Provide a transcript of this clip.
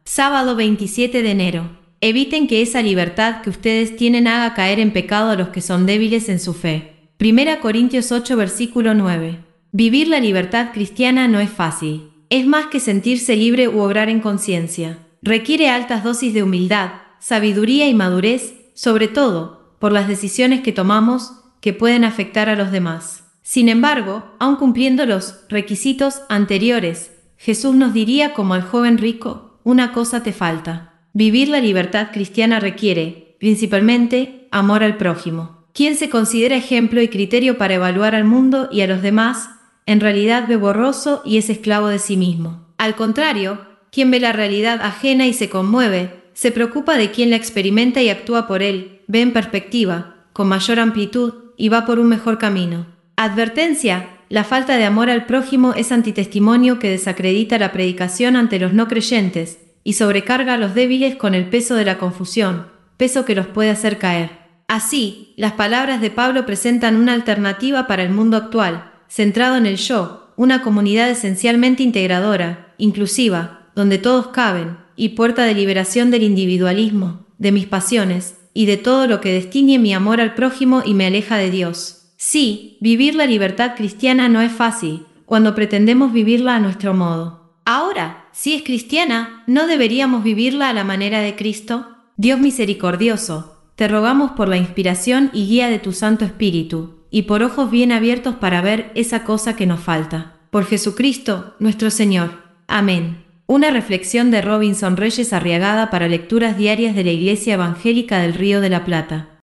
Sábado 27 de enero. Eviten que esa libertad que ustedes tienen haga caer en pecado a los que son débiles en su fe. 1 Corintios 8, versículo 9. Vivir la libertad cristiana no es fácil. Es más que sentirse libre u obrar en conciencia. Requiere altas dosis de humildad, sabiduría y madurez, sobre todo, por las decisiones que tomamos, que pueden afectar a los demás. Sin embargo, aun cumpliendo los requisitos anteriores, Jesús nos diría como al joven rico: una cosa te falta. Vivir la libertad cristiana requiere, principalmente, amor al prójimo. Quien se considera ejemplo y criterio para evaluar al mundo y a los demás, en realidad ve borroso y es esclavo de sí mismo. Al contrario, quien ve la realidad ajena y se conmueve, se preocupa de quien la experimenta y actúa por él, ve en perspectiva, con mayor amplitud, y va por un mejor camino. Advertencia: la falta de amor al prójimo es antitestimonio que desacredita la predicación ante los no creyentes y sobrecarga a los débiles con el peso de la confusión, peso que los puede hacer caer. Así, las palabras de Pablo presentan una alternativa para el mundo actual, centrado en el yo, una comunidad esencialmente integradora, inclusiva, donde todos caben, y puerta de liberación del individualismo, de mis pasiones, y de todo lo que distingue mi amor al prójimo y me aleja de Dios. Sí, vivir la libertad cristiana no es fácil, cuando pretendemos vivirla a nuestro modo. Ahora, si es cristiana, ¿no deberíamos vivirla a la manera de Cristo? Dios misericordioso, te rogamos por la inspiración y guía de tu Santo Espíritu, y por ojos bien abiertos para ver esa cosa que nos falta. Por Jesucristo, nuestro Señor. Amén. Una reflexión de Robinson Reyes Arriagada para lecturas diarias de la Iglesia Evangélica del Río de la Plata.